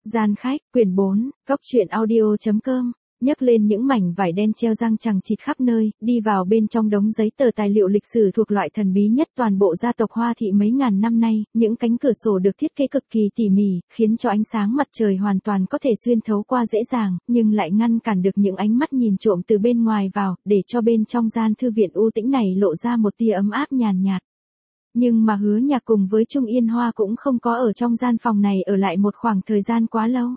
Gian khách, quyển 4, góc truyện audio.com, nhấc lên những mảnh vải đen treo răng chằng chịt khắp nơi, đi vào bên trong đống giấy tờ tài liệu lịch sử thuộc loại thần bí nhất toàn bộ gia tộc Hoa Thị mấy ngàn năm nay, những cánh cửa sổ được thiết kế cực kỳ tỉ mỉ, khiến cho ánh sáng mặt trời hoàn toàn có thể xuyên thấu qua dễ dàng, nhưng lại ngăn cản được những ánh mắt nhìn trộm từ bên ngoài vào, để cho bên trong gian thư viện u tĩnh này lộ ra một tia ấm áp nhàn nhạt. Nhưng mà Hứa Nhạc cùng với Trung Yên Hoa cũng không có ở trong gian phòng này ở lại một khoảng thời gian quá lâu.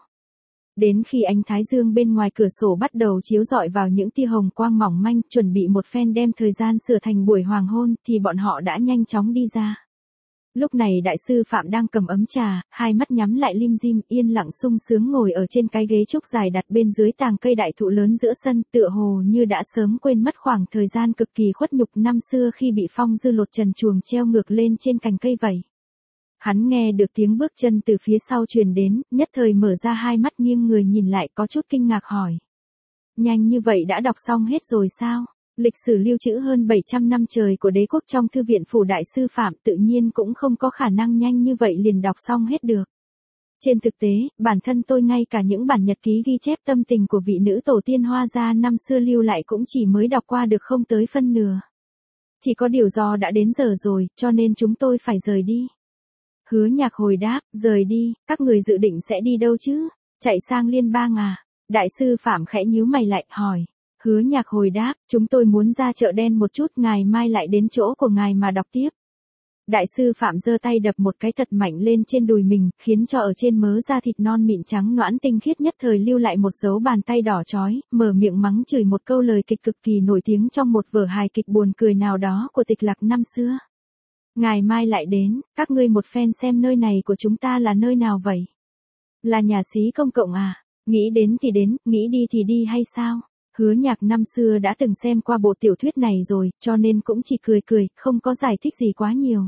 Đến khi ánh thái dương bên ngoài cửa sổ bắt đầu chiếu rọi vào những tia hồng quang mỏng manh, chuẩn bị một phen đem thời gian sửa thành buổi hoàng hôn, thì bọn họ đã nhanh chóng đi ra. Lúc này đại sư Phạm đang cầm ấm trà, hai mắt nhắm lại lim dim, yên lặng sung sướng ngồi ở trên cái ghế trúc dài đặt bên dưới tàng cây đại thụ lớn giữa sân, tựa hồ như đã sớm quên mất khoảng thời gian cực kỳ khuất nhục năm xưa khi bị Phong Dư lột trần truồng treo ngược lên trên cành cây vậy. Hắn nghe được tiếng bước chân từ phía sau truyền đến, nhất thời mở ra hai mắt nghiêng người nhìn lại, có chút kinh ngạc hỏi. Nhanh như vậy đã đọc xong hết rồi sao? Lịch sử lưu trữ hơn 700 năm trời của đế quốc trong thư viện phủ đại sư Phạm tự nhiên cũng không có khả năng nhanh như vậy liền đọc xong hết được. Trên thực tế, bản thân tôi ngay cả những bản nhật ký ghi chép tâm tình của vị nữ tổ tiên Hoa gia năm xưa lưu lại cũng chỉ mới đọc qua được không tới phân nửa. Chỉ có điều do đã đến giờ rồi, cho nên chúng tôi phải rời đi. Hứa Nhạc hồi đáp, rời đi, các người dự định sẽ đi đâu chứ? Chạy sang liên bang à? Đại sư Phạm khẽ nhíu mày lại, hỏi. Hứa Nhạc hồi đáp, chúng tôi muốn ra chợ đen một chút, ngày mai lại đến chỗ của ngài mà đọc tiếp. Đại sư Phạm giơ tay đập một cái thật mạnh lên trên đùi mình, khiến cho ở trên mớ da thịt non mịn trắng nõn tinh khiết nhất thời lưu lại một dấu bàn tay đỏ chói, mở miệng mắng chửi một câu lời kịch cực kỳ nổi tiếng trong một vở hài kịch buồn cười nào đó của Tịch Lạc năm xưa. Ngày mai lại đến, các ngươi một phen xem nơi này của chúng ta là nơi nào vậy? Là nhà xí công cộng à? Nghĩ đến thì đến, nghĩ đi thì đi hay sao? Hứa Nhạc năm xưa đã từng xem qua bộ tiểu thuyết này rồi, cho nên cũng chỉ cười cười, không có giải thích gì quá nhiều.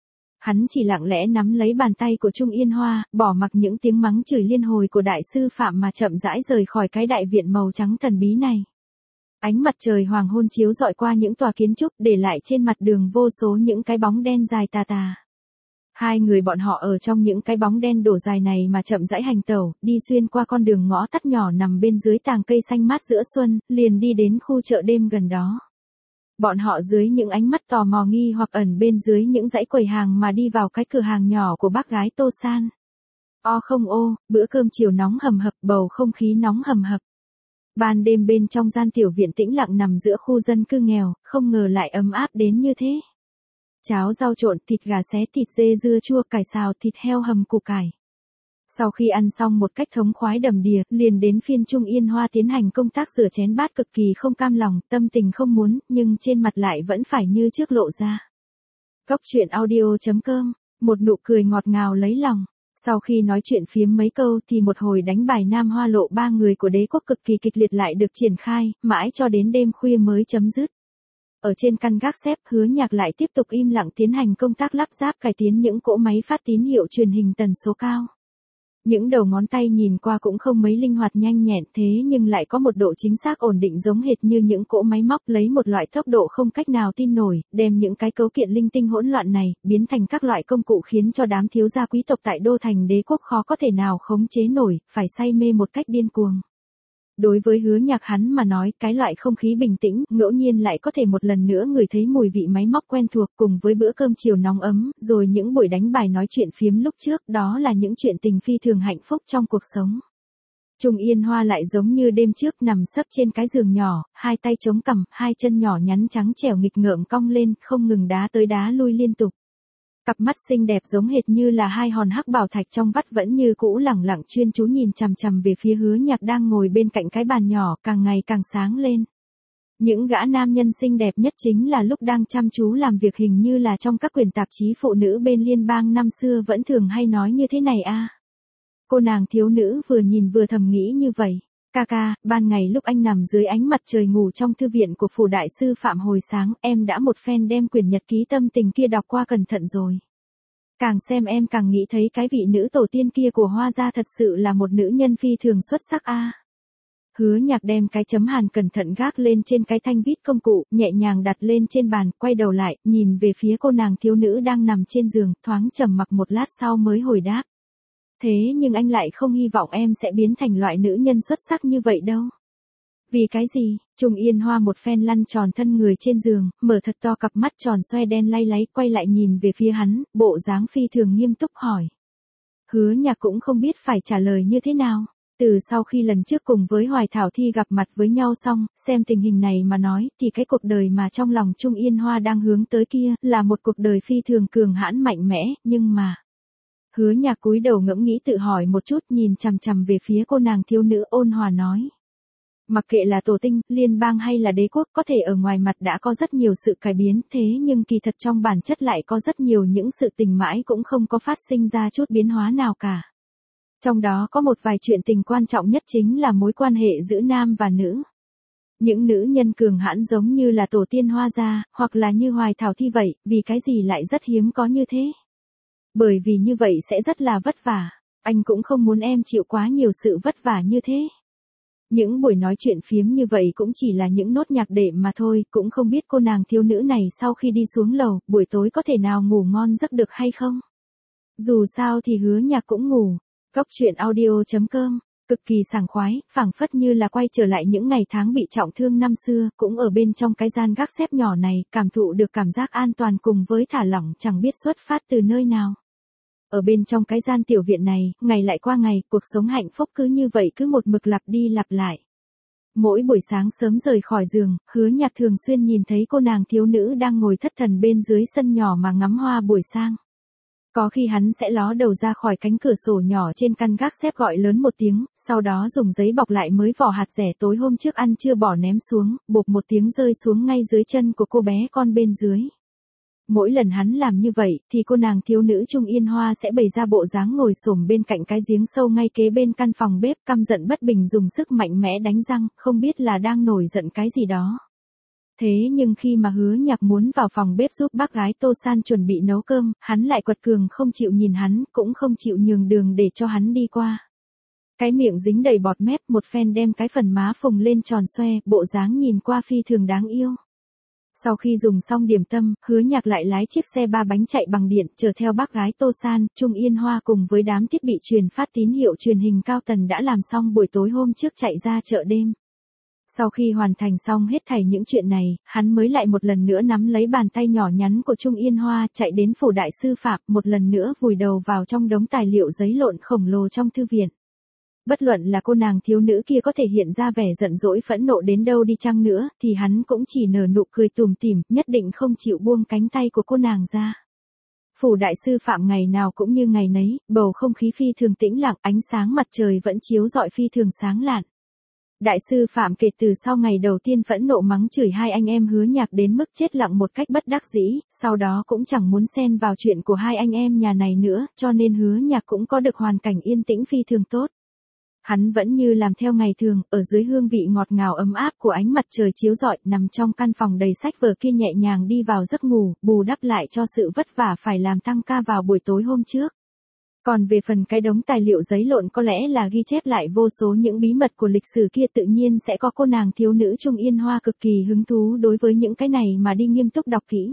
Hắn chỉ lặng lẽ nắm lấy bàn tay của Trung Yên Hoa, bỏ mặc những tiếng mắng chửi liên hồi của đại sư Phạm mà chậm rãi rời khỏi cái đại viện màu trắng thần bí này. Ánh mặt trời hoàng hôn chiếu rọi qua những tòa kiến trúc, để lại trên mặt đường vô số những cái bóng đen dài tà tà. Hai người bọn họ ở trong những cái bóng đen đổ dài này mà chậm rãi hành tẩu, đi xuyên qua con đường ngõ tắt nhỏ nằm bên dưới tàng cây xanh mát giữa xuân, liền đi đến khu chợ đêm gần đó. Bọn họ dưới những ánh mắt tò mò nghi hoặc ẩn bên dưới những dãy quầy hàng mà đi vào cái cửa hàng nhỏ của bác gái Tô San. O không ô, bữa cơm chiều nóng hầm hập, bầu không khí nóng hầm hập. Ban đêm bên trong gian tiểu viện tĩnh lặng nằm giữa khu dân cư nghèo, không ngờ lại ấm áp đến như thế. Cháo rau trộn, thịt gà xé, thịt dê dưa chua, cải xào, thịt heo hầm củ cải. Sau khi ăn xong một cách thống khoái đầm đìa, liền đến phiên Trung Yên Hoa tiến hành công tác rửa chén bát cực kỳ không cam lòng, tâm tình không muốn, nhưng trên mặt lại vẫn phải như trước lộ ra. Góc truyện audio.com, một nụ cười ngọt ngào lấy lòng. Sau khi nói chuyện phiếm mấy câu thì một hồi đánh bài Nam Hoa Lộ ba người của đế quốc cực kỳ kịch liệt lại được triển khai, mãi cho đến đêm khuya mới chấm dứt. Ở trên căn gác xếp, Hứa Nhạc lại tiếp tục im lặng tiến hành công tác lắp ráp cải tiến những cỗ máy phát tín hiệu truyền hình tần số cao. Những đầu ngón tay nhìn qua cũng không mấy linh hoạt nhanh nhẹn, thế nhưng lại có một độ chính xác ổn định giống hệt như những cỗ máy móc, lấy một loại tốc độ không cách nào tin nổi, đem những cái cấu kiện linh tinh hỗn loạn này, biến thành các loại công cụ khiến cho đám thiếu gia quý tộc tại đô thành đế quốc khó có thể nào khống chế nổi, phải say mê một cách điên cuồng. Đối với Hứa Nhạc hắn mà nói, cái loại không khí bình tĩnh, ngẫu nhiên lại có thể một lần nữa ngửi thấy mùi vị máy móc quen thuộc, cùng với bữa cơm chiều nóng ấm, rồi những buổi đánh bài nói chuyện phiếm lúc trước, đó là những chuyện tình phi thường hạnh phúc trong cuộc sống. Trung Yên Hoa lại giống như đêm trước nằm sấp trên cái giường nhỏ, hai tay chống cằm, hai chân nhỏ nhắn trắng trẻo nghịch ngợm cong lên, không ngừng đá tới đá lui liên tục. Cặp mắt xinh đẹp giống hệt như là hai hòn hắc bảo thạch trong vắt vẫn như cũ lẳng lặng chuyên chú nhìn chằm chằm về phía Hứa Nhạc đang ngồi bên cạnh cái bàn nhỏ, càng ngày càng sáng lên. Những gã nam nhân xinh đẹp nhất chính là lúc đang chăm chú làm việc, hình như là trong các quyển tạp chí phụ nữ bên liên bang năm xưa vẫn thường hay nói như thế này a. Cô nàng thiếu nữ vừa nhìn vừa thầm nghĩ như vậy. Ca, ban ngày lúc anh nằm dưới ánh mặt trời ngủ trong thư viện của phủ đại sư Phạm hồi sáng, em đã một phen đem quyển nhật ký tâm tình kia đọc qua cẩn thận rồi. Càng xem em càng nghĩ thấy cái vị nữ tổ tiên kia của Hoa gia thật sự là một nữ nhân phi thường xuất sắc a. Hứa Nhạc đem cái chấm hàn cẩn thận gác lên trên cái thanh vít công cụ, nhẹ nhàng đặt lên trên bàn, quay đầu lại, nhìn về phía cô nàng thiếu nữ đang nằm trên giường, thoáng trầm mặc một lát sau mới hồi đáp. Thế nhưng anh lại không hy vọng em sẽ biến thành loại nữ nhân xuất sắc như vậy đâu. Vì cái gì? Trung Yên Hoa một phen lăn tròn thân người trên giường, mở thật to cặp mắt tròn xoe đen lay láy, quay lại nhìn về phía hắn, bộ dáng phi thường nghiêm túc hỏi. Hứa Nhạc cũng không biết phải trả lời như thế nào. Từ sau khi lần trước cùng với Hoài Thảo Thi gặp mặt với nhau xong, xem tình hình này mà nói, thì cái cuộc đời mà trong lòng Trung Yên Hoa đang hướng tới kia, là một cuộc đời phi thường cường hãn mạnh mẽ, nhưng mà... Hứa Nhạc cúi đầu ngẫm nghĩ tự hỏi một chút, nhìn chằm chằm về phía cô nàng thiếu nữ, ôn hòa nói. Mặc kệ là tổ tinh, liên bang hay là đế quốc, có thể ở ngoài mặt đã có rất nhiều sự cải biến, thế nhưng kỳ thật trong bản chất lại có rất nhiều những sự tình mãi cũng không có phát sinh ra chút biến hóa nào cả. Trong đó có một vài chuyện tình quan trọng nhất chính là mối quan hệ giữa nam và nữ. Những nữ nhân cường hãn giống như là tổ tiên Hoa gia, hoặc là như Hoài Thảo Thi vậy, vì cái gì lại rất hiếm có như thế? Bởi vì như vậy sẽ rất là vất vả, anh cũng không muốn em chịu quá nhiều sự vất vả như thế. Những buổi nói chuyện phiếm như vậy cũng chỉ là những nốt nhạc đệm mà thôi, cũng không biết cô nàng thiếu nữ này sau khi đi xuống lầu, buổi tối có thể nào ngủ ngon giấc được hay không? Dù sao thì Hứa Nhạc cũng ngủ. Cốc truyện audio.com, cực kỳ sảng khoái, phảng phất như là quay trở lại những ngày tháng bị trọng thương năm xưa, cũng ở bên trong cái gian gác xếp nhỏ này, cảm thụ được cảm giác an toàn cùng với thả lỏng chẳng biết xuất phát từ nơi nào. Ở bên trong cái gian tiểu viện này, ngày lại qua ngày, cuộc sống hạnh phúc cứ như vậy cứ một mực lặp đi lặp lại. Mỗi buổi sáng sớm rời khỏi giường, Hứa Nhạc thường xuyên nhìn thấy cô nàng thiếu nữ đang ngồi thất thần bên dưới sân nhỏ mà ngắm hoa buổi sang. Có khi hắn sẽ ló đầu ra khỏi cánh cửa sổ nhỏ trên căn gác xếp gọi lớn một tiếng, sau đó dùng giấy bọc lại mới vỏ hạt dẻ tối hôm trước ăn chưa bỏ ném xuống, bộp một tiếng rơi xuống ngay dưới chân của cô bé con bên dưới. Mỗi lần hắn làm như vậy, thì cô nàng thiếu nữ Trung Yên Hoa sẽ bày ra bộ dáng ngồi xổm bên cạnh cái giếng sâu ngay kế bên căn phòng bếp, căm giận bất bình dùng sức mạnh mẽ đánh răng, không biết là đang nổi giận cái gì đó. Thế nhưng khi mà Hứa Nhạc muốn vào phòng bếp giúp bác gái Tô San chuẩn bị nấu cơm, hắn lại quật cường không chịu nhìn hắn, cũng không chịu nhường đường để cho hắn đi qua. Cái miệng dính đầy bọt mép, một phen đem cái phần má phồng lên tròn xoe, bộ dáng nhìn qua phi thường đáng yêu. Sau khi dùng xong điểm tâm, Hứa Nhạc lại lái chiếc xe 3 bánh chạy bằng điện, chở theo bác gái Tô San, Trung Yên Hoa cùng với đám thiết bị truyền phát tín hiệu truyền hình cao tần đã làm xong buổi tối hôm trước chạy ra chợ đêm. Sau khi hoàn thành xong hết thảy những chuyện này, hắn mới lại một lần nữa nắm lấy bàn tay nhỏ nhắn của Trung Yên Hoa, chạy đến phủ đại sư Phạm, một lần nữa vùi đầu vào trong đống tài liệu giấy lộn khổng lồ trong thư viện. Bất luận là cô nàng thiếu nữ kia có thể hiện ra vẻ giận dỗi phẫn nộ đến đâu đi chăng nữa, thì hắn cũng chỉ nở nụ cười tủm tỉm, nhất định không chịu buông cánh tay của cô nàng ra. Phủ đại sư Phạm ngày nào cũng như ngày nấy, bầu không khí phi thường tĩnh lặng, ánh sáng mặt trời vẫn chiếu rọi phi thường sáng lạn. Đại sư Phạm kể từ sau ngày đầu tiên phẫn nộ mắng chửi hai anh em Hứa Nhạc đến mức chết lặng một cách bất đắc dĩ, sau đó cũng chẳng muốn xen vào chuyện của hai anh em nhà này nữa, cho nên Hứa Nhạc cũng có được hoàn cảnh yên tĩnh phi thường tốt. Hắn vẫn như làm theo ngày thường, ở dưới hương vị ngọt ngào ấm áp của ánh mặt trời chiếu rọi, nằm trong căn phòng đầy sách vở kia nhẹ nhàng đi vào giấc ngủ, bù đắp lại cho sự vất vả phải làm tăng ca vào buổi tối hôm trước. Còn về phần cái đống tài liệu giấy lộn có lẽ là ghi chép lại vô số những bí mật của lịch sử kia, tự nhiên sẽ có cô nàng thiếu nữ Trung Yên Hoa cực kỳ hứng thú đối với những cái này mà đi nghiêm túc đọc kỹ.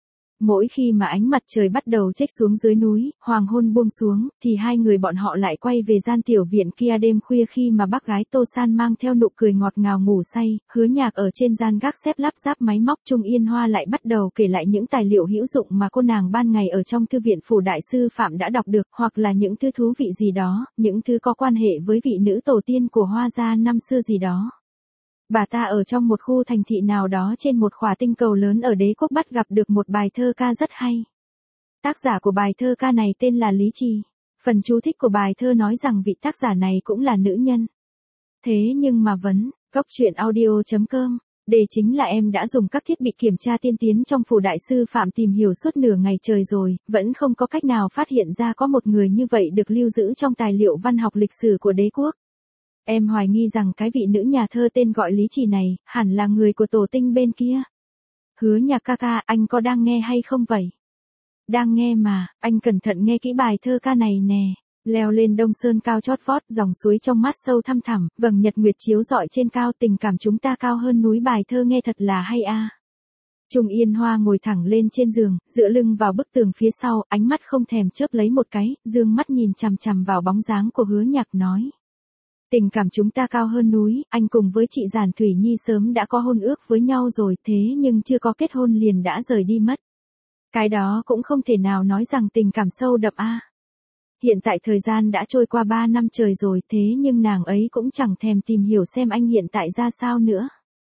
Mỗi khi mà ánh mặt trời bắt đầu chếch xuống dưới núi, hoàng hôn buông xuống, thì hai người bọn họ lại quay về gian tiểu viện kia đêm khuya khi mà bác gái Tô San mang theo nụ cười ngọt ngào ngủ say, Hứa Nhạc ở trên gian gác xếp lắp ráp máy móc, Trung Yên Hoa lại bắt đầu kể lại những tài liệu hữu dụng mà cô nàng ban ngày ở trong thư viện phủ đại sư Phạm đã đọc được, hoặc là những thứ thú vị gì đó, những thứ có quan hệ với vị nữ tổ tiên của Hoa gia năm xưa gì đó. Bà ta ở trong một khu thành thị nào đó trên một khỏa tinh cầu lớn ở đế quốc bắt gặp được một bài thơ ca rất hay. Tác giả của bài thơ ca này tên là Lý Trì. Phần chú thích của bài thơ nói rằng vị tác giả này cũng là nữ nhân. Thế nhưng mà Cốc truyện audio.com, đề chính là em đã dùng các thiết bị kiểm tra tiên tiến trong phủ đại sư Phạm tìm hiểu suốt nửa ngày trời rồi, vẫn không có cách nào phát hiện ra có một người như vậy được lưu giữ trong tài liệu văn học lịch sử của đế quốc. Em hoài nghi rằng cái vị nữ nhà thơ tên gọi Lý Trì này, hẳn là người của tổ tinh bên kia. Hứa Nhạc ca ca, anh có đang nghe hay không vậy? Đang nghe mà, anh cẩn thận nghe kỹ bài thơ ca này nè. Leo lên Đông Sơn cao chót vót, dòng suối trong mát sâu thăm thẳm, vầng nhật nguyệt chiếu rọi trên cao, tình cảm chúng ta cao hơn núi, bài thơ nghe thật là hay a. Trung Yên Hoa ngồi thẳng lên trên giường, dựa lưng vào bức tường phía sau, ánh mắt không thèm chớp lấy một cái, dương mắt nhìn chằm chằm vào bóng dáng của Hứa Nhạc nói. Tình cảm chúng ta cao hơn núi, anh cùng với chị Giản Thủy Nhi sớm đã có hôn ước với nhau rồi, thế nhưng chưa có kết hôn liền đã rời đi mất. Cái đó cũng không thể nào nói rằng tình cảm sâu đậm a. Hiện tại thời gian đã trôi qua 3 năm trời rồi, thế nhưng nàng ấy cũng chẳng thèm tìm hiểu xem anh hiện tại ra sao nữa.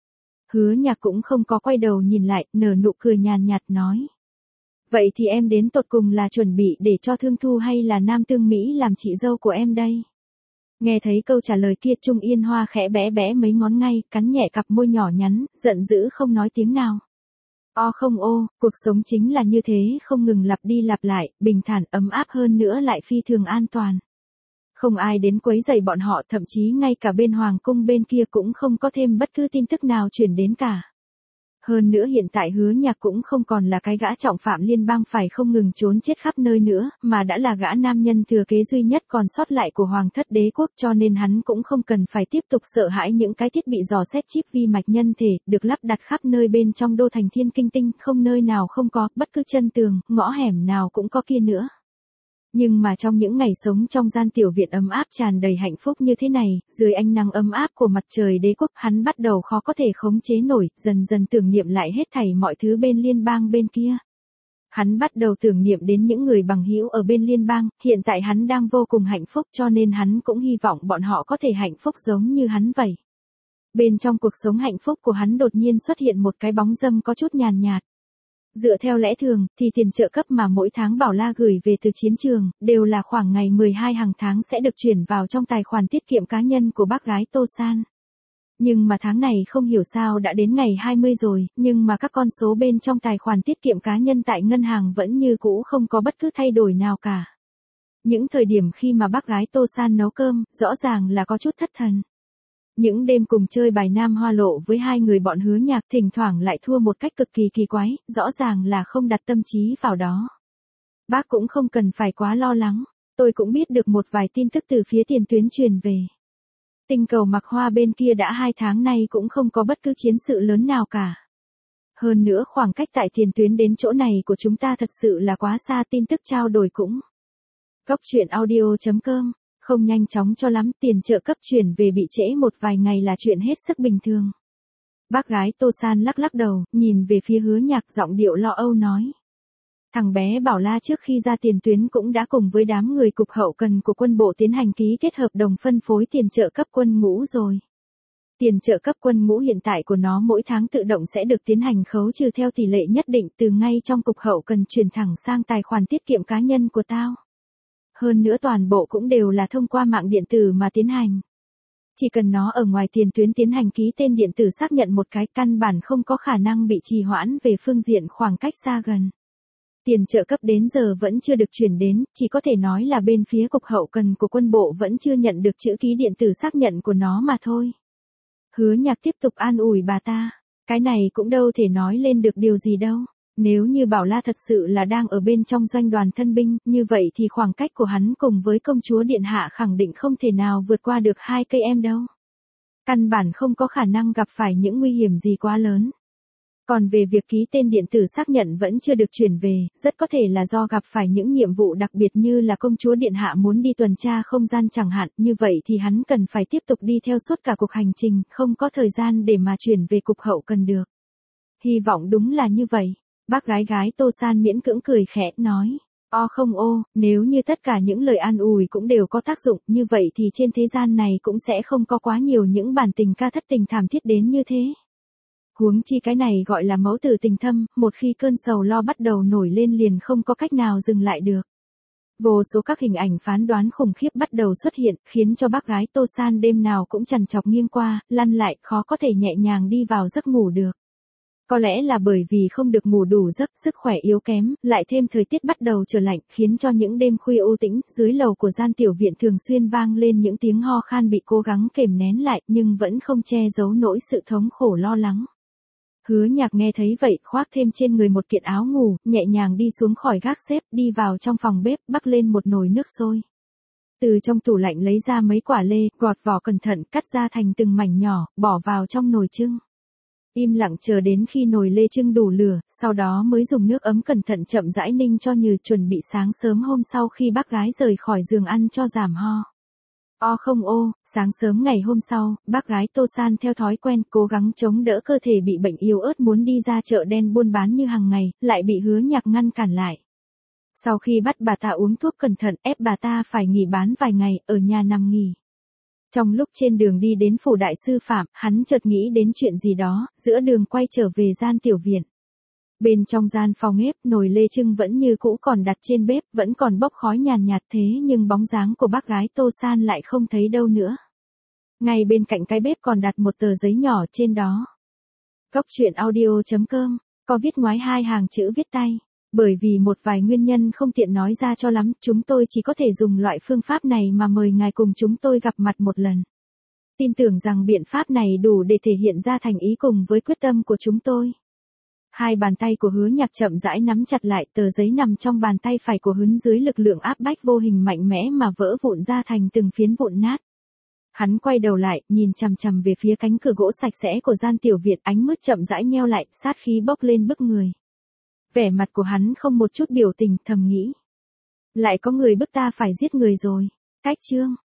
Hứa Nhạc cũng không có quay đầu nhìn lại, nở nụ cười nhàn nhạt nói. Vậy thì em đến tột cùng là chuẩn bị để cho Thương Thu hay là Nam Tương Mỹ làm chị dâu của em đây? Nghe thấy câu trả lời kia, Trung Yên Hoa khẽ bẽ bẽ mấy ngón ngay, cắn nhẹ cặp môi nhỏ nhắn, giận dữ không nói tiếng nào. Không ô, cuộc sống chính là như thế, không ngừng lặp đi lặp lại, bình thản ấm áp hơn nữa lại phi thường an toàn. Không ai đến quấy rầy bọn họ, thậm chí ngay cả bên hoàng cung bên kia cũng không có thêm bất cứ tin tức nào truyền đến cả. Hơn nữa hiện tại Hứa Nhạc cũng không còn là cái gã trọng phạm liên bang phải không ngừng trốn chết khắp nơi nữa, mà đã là gã nam nhân thừa kế duy nhất còn sót lại của Hoàng thất đế quốc, cho nên hắn cũng không cần phải tiếp tục sợ hãi những cái thiết bị dò xét chip vi mạch nhân thể, được lắp đặt khắp nơi bên trong đô thành Thiên Kinh Tinh, không nơi nào không có, bất cứ chân tường, ngõ hẻm nào cũng có kia nữa. Nhưng mà trong những ngày sống trong gian tiểu viện ấm áp tràn đầy hạnh phúc như thế này, dưới ánh nắng ấm áp của mặt trời đế quốc, hắn bắt đầu khó có thể khống chế nổi, dần dần tưởng niệm lại hết thảy mọi thứ bên liên bang bên kia. Hắn bắt đầu tưởng niệm đến những người bằng hữu ở bên liên bang, hiện tại hắn đang vô cùng hạnh phúc cho nên hắn cũng hy vọng bọn họ có thể hạnh phúc giống như hắn vậy. Bên trong cuộc sống hạnh phúc của hắn đột nhiên xuất hiện một cái bóng dâm có chút nhàn nhạt. Dựa theo lẽ thường, thì tiền trợ cấp mà mỗi tháng Bảo La gửi về từ chiến trường, đều là khoảng ngày 12 hàng tháng sẽ được chuyển vào trong tài khoản tiết kiệm cá nhân của bác gái Tô San. Nhưng mà tháng này không hiểu sao đã đến ngày 20 rồi, nhưng mà các con số bên trong tài khoản tiết kiệm cá nhân tại ngân hàng vẫn như cũ không có bất cứ thay đổi nào cả. Những thời điểm khi mà bác gái Tô San nấu cơm, rõ ràng là có chút thất thần. Những đêm cùng chơi bài Nam Hoa Lộ với hai người bọn Hứa Nhạc thỉnh thoảng lại thua một cách cực kỳ kỳ quái, rõ ràng là không đặt tâm trí vào đó. Bác cũng không cần phải quá lo lắng, tôi cũng biết được một vài tin tức từ phía tiền tuyến truyền về. Tinh cầu Mạc Hoa bên kia đã 2 tháng nay cũng không có bất cứ chiến sự lớn nào cả. Hơn nữa khoảng cách tại tiền tuyến đến chỗ này của chúng ta thật sự là quá xa, tin tức trao đổi cũng. Goctruyện.audio.com Không nhanh chóng cho lắm, tiền trợ cấp chuyển về bị trễ một vài ngày là chuyện hết sức bình thường. Bác gái Tô San lắc lắc đầu, nhìn về phía Hứa Nhạc, giọng điệu lo âu nói. Thằng bé Bảo La trước khi ra tiền tuyến cũng đã cùng với đám người cục hậu cần của quân bộ tiến hành ký kết hợp đồng phân phối tiền trợ cấp quân ngũ rồi. Tiền trợ cấp quân ngũ hiện tại của nó mỗi tháng tự động sẽ được tiến hành khấu trừ theo tỷ lệ nhất định từ ngay trong cục hậu cần chuyển thẳng sang tài khoản tiết kiệm cá nhân của tao. Hơn nữa toàn bộ cũng đều là thông qua mạng điện tử mà tiến hành. Chỉ cần nó ở ngoài tiền tuyến tiến hành ký tên điện tử xác nhận một cái, căn bản không có khả năng bị trì hoãn về phương diện khoảng cách xa gần. Tiền trợ cấp đến giờ vẫn chưa được chuyển đến, chỉ có thể nói là bên phía cục hậu cần của quân bộ vẫn chưa nhận được chữ ký điện tử xác nhận của nó mà thôi. Hứa Nhạc tiếp tục an ủi bà ta, cái này cũng đâu thể nói lên được điều gì đâu. Nếu như Bảo La thật sự là đang ở bên trong doanh đoàn thân binh, như vậy thì khoảng cách của hắn cùng với công chúa điện hạ khẳng định không thể nào vượt qua được 2 cây em đâu. Căn bản không có khả năng gặp phải những nguy hiểm gì quá lớn. Còn về việc ký tên điện tử xác nhận vẫn chưa được chuyển về, rất có thể là do gặp phải những nhiệm vụ đặc biệt như là công chúa điện hạ muốn đi tuần tra không gian chẳng hạn, như vậy thì hắn cần phải tiếp tục đi theo suốt cả cuộc hành trình, không có thời gian để mà chuyển về cục hậu cần được. Hy vọng đúng là như vậy. Bác gái Tô San miễn cưỡng cười khẽ, nói. Không ô, nếu như tất cả những lời an ủi cũng đều có tác dụng, như vậy thì trên thế gian này cũng sẽ không có quá nhiều những bản tình ca thất tình thảm thiết đến như thế. Huống chi cái này gọi là mẫu tử tình thâm, một khi cơn sầu lo bắt đầu nổi lên liền không có cách nào dừng lại được. Vô số các hình ảnh phán đoán khủng khiếp bắt đầu xuất hiện, khiến cho bác gái Tô San đêm nào cũng trằn trọc nghiêng qua, lăn lại, khó có thể nhẹ nhàng đi vào giấc ngủ được. Có lẽ là bởi vì không được ngủ đủ giấc, sức khỏe yếu kém, lại thêm thời tiết bắt đầu trở lạnh, khiến cho những đêm khuya u tĩnh, dưới lầu của gian tiểu viện thường xuyên vang lên những tiếng ho khan bị cố gắng kềm nén lại, nhưng vẫn không che giấu nỗi sự thống khổ lo lắng. Hứa Nhạc nghe thấy vậy, khoác thêm trên người một kiện áo ngủ, nhẹ nhàng đi xuống khỏi gác xếp, đi vào trong phòng bếp, bắc lên một nồi nước sôi. Từ trong tủ lạnh lấy ra mấy quả lê, gọt vỏ cẩn thận, cắt ra thành từng mảnh nhỏ, bỏ vào trong nồi chưng. Im lặng chờ đến khi nồi lê trưng đủ lửa, sau đó mới dùng nước ấm cẩn thận chậm rãi ninh cho nhừ, chuẩn bị sáng sớm hôm sau khi bác gái rời khỏi giường ăn cho giảm ho. Không ô, sáng sớm ngày hôm sau, bác gái Tô San theo thói quen cố gắng chống đỡ cơ thể bị bệnh yếu ớt muốn đi ra chợ đen buôn bán như hàng ngày, lại bị Hứa Nhạc ngăn cản lại. Sau khi bắt bà ta uống thuốc cẩn thận ép bà ta phải nghỉ bán vài ngày, ở nhà nằm nghỉ. Trong lúc trên đường đi đến phủ đại sư Phạm, hắn chợt nghĩ đến chuyện gì đó, giữa đường quay trở về gian tiểu viện. Bên trong gian phòng bếp, nồi lê trưng vẫn như cũ còn đặt trên bếp, vẫn còn bốc khói nhàn nhạt thế nhưng bóng dáng của bác gái Tô San lại không thấy đâu nữa. Ngay bên cạnh cái bếp còn đặt một tờ giấy nhỏ trên đó. Góc truyện audio.com, có viết ngoái 2 hàng chữ viết tay. Bởi vì một vài nguyên nhân không tiện nói ra cho lắm, chúng tôi chỉ có thể dùng loại phương pháp này mà mời ngài cùng chúng tôi gặp mặt một lần. Tin tưởng rằng biện pháp này đủ để thể hiện ra thành ý cùng với quyết tâm của chúng tôi. Hai bàn tay của Hứa Nhạc chậm rãi nắm chặt lại, tờ giấy nằm trong bàn tay phải của hắn dưới lực lượng áp bách vô hình mạnh mẽ mà vỡ vụn ra thành từng phiến vụn nát. Hắn quay đầu lại, nhìn chằm chằm về phía cánh cửa gỗ sạch sẽ của gian tiểu viện, ánh mắt chậm rãi nheo lại, sát khí bốc lên bức người. Vẻ mặt của hắn không một chút biểu tình, thầm nghĩ. Lại có người bức ta phải giết người rồi. Cách chương.